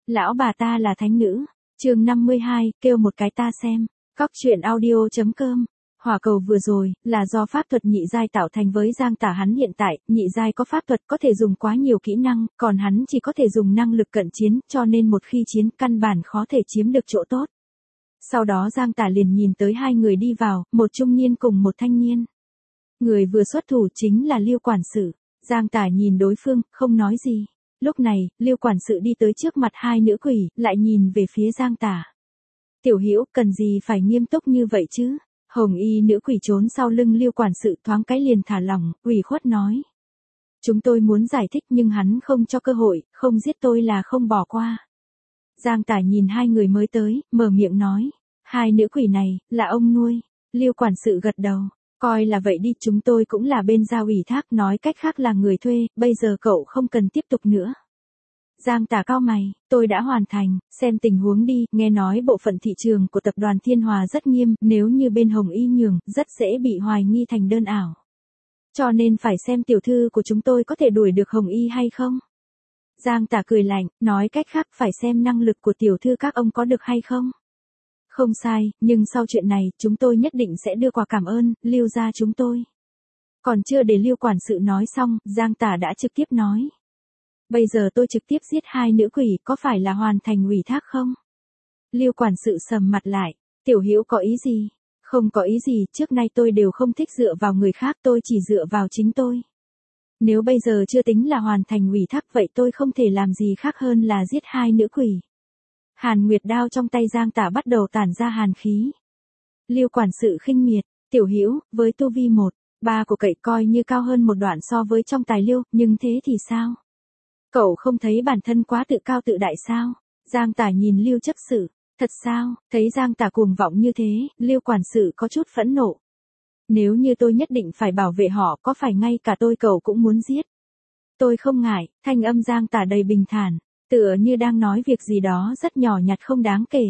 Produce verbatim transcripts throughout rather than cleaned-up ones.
Lão bà ta là thánh nữ. Chương năm mươi hai, kêu một cái ta xem. Cóc truyện audio chấm com. Hỏa cầu vừa rồi, là do pháp thuật nhị giai tạo thành với Giang Tả hắn hiện tại, nhị giai có pháp thuật có thể dùng quá nhiều kỹ năng, còn hắn chỉ có thể dùng năng lực cận chiến, cho nên một khi chiến căn bản khó thể chiếm được chỗ tốt. Sau đó Giang Tả liền nhìn tới hai người đi vào, một trung niên cùng một thanh niên. Người vừa xuất thủ chính là Liêu quản sự. Giang Tả nhìn đối phương, không nói gì. Lúc này, Liêu quản sự đi tới trước mặt hai nữ quỷ, lại nhìn về phía Giang Tả. Tiểu Hữu, cần gì phải nghiêm túc như vậy chứ? Hồng y nữ quỷ trốn sau lưng Liêu quản sự thoáng cái liền thả lỏng, ủy khuất nói. Chúng tôi muốn giải thích nhưng hắn không cho cơ hội, không giết tôi là không bỏ qua. Giang Tả nhìn hai người mới tới, mở miệng nói. Hai nữ quỷ này, là ông nuôi. Liêu quản sự gật đầu. Coi là vậy đi, chúng tôi cũng là bên giao ủy thác, nói cách khác là người thuê, bây giờ cậu không cần tiếp tục nữa. Giang Tả cau mày, tôi đã hoàn thành, xem tình huống đi, nghe nói bộ phận thị trường của tập đoàn Thiên Hòa rất nghiêm, nếu như bên Hồng Y nhường, rất dễ bị hoài nghi thành đơn ảo. Cho nên phải xem tiểu thư của chúng tôi có thể đuổi được Hồng Y hay không. Giang Tả cười lạnh, nói cách khác phải xem năng lực của tiểu thư các ông có được hay không. Không sai, nhưng sau chuyện này, chúng tôi nhất định sẽ đưa quà cảm ơn, Liêu gia chúng tôi. Còn chưa để Liêu quản sự nói xong, Giang Tả đã trực tiếp nói. Bây giờ tôi trực tiếp giết hai nữ quỷ, có phải là hoàn thành ủy thác không? Liêu quản sự sầm mặt lại, Tiểu Hữu có ý gì? Không có ý gì, trước nay tôi đều không thích dựa vào người khác, tôi chỉ dựa vào chính tôi. Nếu bây giờ chưa tính là hoàn thành ủy thác vậy tôi không thể làm gì khác hơn là giết hai nữ quỷ. Hàn Nguyệt đao trong tay Giang Tả bắt đầu tản ra hàn khí. Liêu quản sự khinh miệt, Tiểu Hữu, với tu vi một, ba của cậy coi như cao hơn một đoạn so với trong tài Liêu, nhưng thế thì sao? Cậu không thấy bản thân quá tự cao tự đại sao? Giang Tả nhìn Liêu chấp sự, thật sao? Thấy Giang Tả cuồng vọng như thế, Liêu quản sự có chút phẫn nộ. Nếu như tôi nhất định phải bảo vệ họ, có phải ngay cả tôi cậu cũng muốn giết? Tôi không ngại, thanh âm Giang Tả đầy bình thản. Tựa như đang nói việc gì đó rất nhỏ nhặt không đáng kể.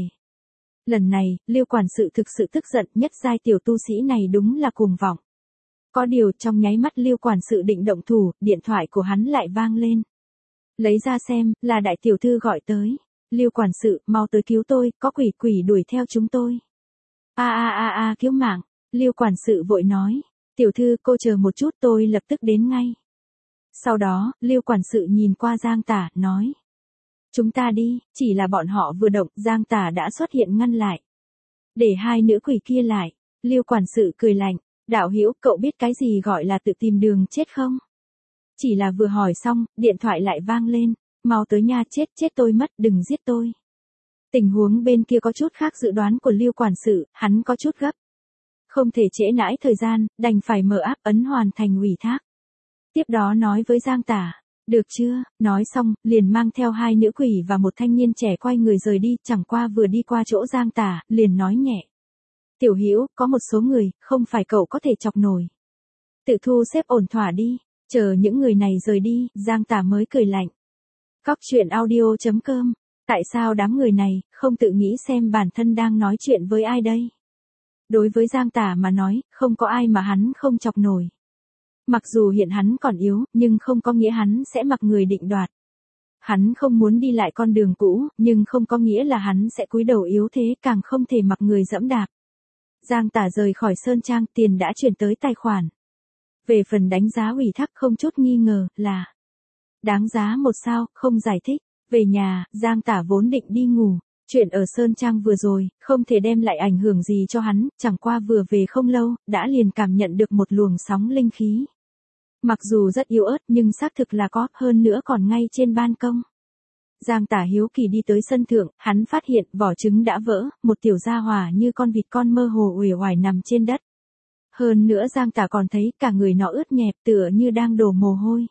Lần này, Liêu quản sự thực sự tức giận, nhất giai tiểu tu sĩ này đúng là cuồng vọng. Có điều trong nháy mắt Liêu quản sự định động thủ, điện thoại của hắn lại vang lên. Lấy ra xem, là đại tiểu thư gọi tới. Liêu quản sự, mau tới cứu tôi, có quỷ quỷ đuổi theo chúng tôi. A a a a cứu mạng. Liêu quản sự vội nói. Tiểu thư cô chờ một chút tôi lập tức đến ngay. Sau đó, Liêu quản sự nhìn qua Giang Tả, nói. Chúng ta đi, chỉ là bọn họ vừa động, Giang Tả đã xuất hiện ngăn lại. Để hai nữ quỷ kia lại, Liêu quản sự cười lạnh, Đạo Hữu cậu biết cái gì gọi là tự tìm đường chết không? Chỉ là vừa hỏi xong, điện thoại lại vang lên, mau tới nha, chết chết tôi mất, đừng giết tôi. Tình huống bên kia có chút khác dự đoán của Liêu quản sự, hắn có chút gấp. Không thể trễ nãi thời gian, đành phải mở áp ấn hoàn thành ủy thác. Tiếp đó nói với Giang Tả. Được chưa, nói xong, liền mang theo hai nữ quỷ và một thanh niên trẻ quay người rời đi, chẳng qua vừa đi qua chỗ Giang Tả, liền nói nhẹ. Tiểu Hữu, có một số người, không phải cậu có thể chọc nổi. Tự thu xếp ổn thỏa đi, chờ những người này rời đi, Giang Tả mới cười lạnh. Cóc truyện audio chấm com, tại sao đám người này, không tự nghĩ xem bản thân đang nói chuyện với ai đây? Đối với Giang Tả mà nói, không có ai mà hắn không chọc nổi. Mặc dù hiện hắn còn yếu, nhưng không có nghĩa hắn sẽ mặc người định đoạt. Hắn không muốn đi lại con đường cũ, nhưng không có nghĩa là hắn sẽ cúi đầu yếu thế, càng không thể mặc người dẫm đạp. Giang Tả rời khỏi Sơn Trang, tiền đã chuyển tới tài khoản. Về phần đánh giá ủy thác không chút nghi ngờ, là đáng giá một sao, không giải thích. Về nhà, Giang Tả vốn định đi ngủ. Chuyện ở Sơn Trang vừa rồi, không thể đem lại ảnh hưởng gì cho hắn, chẳng qua vừa về không lâu, đã liền cảm nhận được một luồng sóng linh khí. Mặc dù rất yếu ớt nhưng xác thực là có, hơn nữa còn ngay trên ban công. Giang Tả hiếu kỳ đi tới sân thượng, hắn phát hiện vỏ trứng đã vỡ, một tiểu gia hỏa như con vịt con mơ hồ uể oải nằm trên đất. Hơn nữa Giang Tả còn thấy cả người nó ướt nhẹp tựa như đang đổ mồ hôi.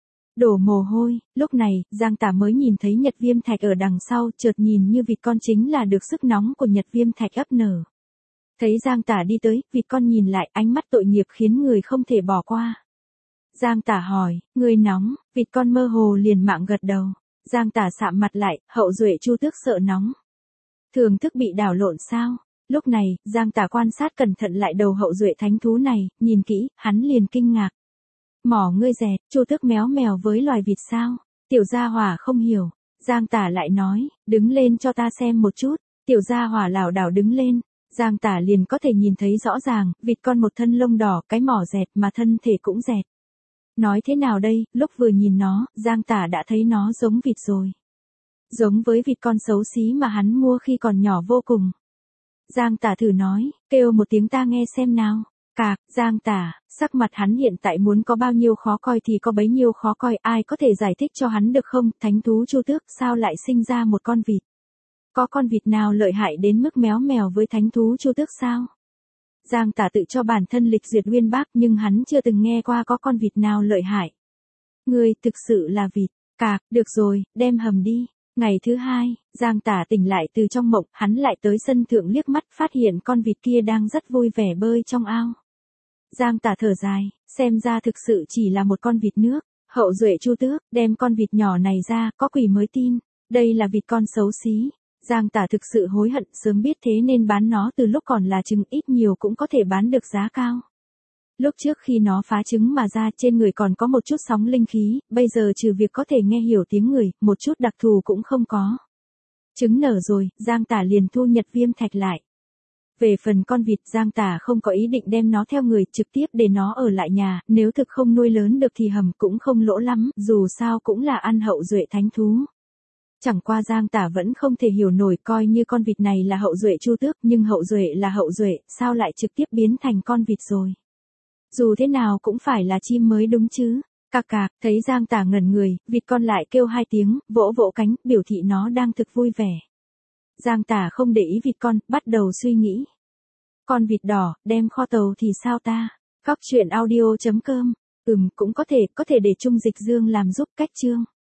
Đổ mồ hôi, lúc này, Giang Tả mới nhìn thấy nhật viêm thạch ở đằng sau, chợt nhìn như vịt con chính là được sức nóng của nhật viêm thạch ấp nở. Thấy Giang Tả đi tới, vịt con nhìn lại, ánh mắt tội nghiệp khiến người không thể bỏ qua. Giang Tả hỏi, người nóng, vịt con mơ hồ liền mạng gật đầu. Giang Tả sạm mặt lại, hậu duệ Chu Tước sợ nóng. Thường thức bị đảo lộn sao? Lúc này, Giang Tả quan sát cẩn thận lại đầu hậu duệ thánh thú này, nhìn kỹ, hắn liền kinh ngạc. Mỏ ngươi dẹt, Chu Tước méo mèo với loài vịt sao? Tiểu gia hỏa không hiểu. Giang Tả lại nói, đứng lên cho ta xem một chút. Tiểu gia hỏa lảo đảo đứng lên. Giang Tả liền có thể nhìn thấy rõ ràng, vịt con một thân lông đỏ, cái mỏ dẹt mà thân thể cũng dẹt. Nói thế nào đây, lúc vừa nhìn nó, Giang Tả đã thấy nó giống vịt rồi. Giống với vịt con xấu xí mà hắn mua khi còn nhỏ vô cùng. Giang Tả thử nói, kêu một tiếng ta nghe xem nào. Cạc, Giang Tả, sắc mặt hắn hiện tại muốn có bao nhiêu khó coi thì có bấy nhiêu khó coi, ai có thể giải thích cho hắn được không? Thánh thú Chu Tước sao lại sinh ra một con vịt? Có con vịt nào lợi hại đến mức méo mèo với thánh thú Chu Tước sao? Giang Tả tự cho bản thân lịch duyệt uyên bác nhưng hắn chưa từng nghe qua có con vịt nào lợi hại. Ngươi thực sự là vịt. Cạc, được rồi, đem hầm đi. Ngày thứ hai, Giang Tả tỉnh lại từ trong mộng, hắn lại tới sân thượng liếc mắt phát hiện con vịt kia đang rất vui vẻ bơi trong ao. Giang Tả thở dài, xem ra thực sự chỉ là một con vịt nước. Hậu duệ Chu Tước, đem con vịt nhỏ này ra, có quỷ mới tin. Đây là vịt con xấu xí. Giang Tả thực sự hối hận, sớm biết thế nên bán nó từ lúc còn là trứng, ít nhiều cũng có thể bán được giá cao. Lúc trước khi nó phá trứng mà ra, trên người còn có một chút sóng linh khí, bây giờ trừ việc có thể nghe hiểu tiếng người, một chút đặc thù cũng không có. Trứng nở rồi, Giang Tả liền thu nhật viêm thạch lại. Về phần con vịt, Giang Tả không có ý định đem nó theo người, trực tiếp để nó ở lại nhà, nếu thực không nuôi lớn được thì hầm cũng không lỗ lắm, dù sao cũng là ăn hậu duệ thánh thú. Chẳng qua Giang Tả vẫn không thể hiểu nổi, coi như con vịt này là hậu duệ Chu Tước, nhưng hậu duệ là hậu duệ, sao lại trực tiếp biến thành con vịt rồi? Dù thế nào cũng phải là chim mới đúng chứ. Cạc cạc, thấy Giang Tả ngẩn người, vịt con lại kêu hai tiếng, vỗ vỗ cánh, biểu thị nó đang thực vui vẻ. Giang Tả không để ý vịt con, bắt đầu suy nghĩ. Con vịt đỏ, đem kho tàu thì sao ta? Cóc truyện audio chấm com. Ừm, cũng có thể, có thể để Trung Dịch Dương làm giúp cách chương.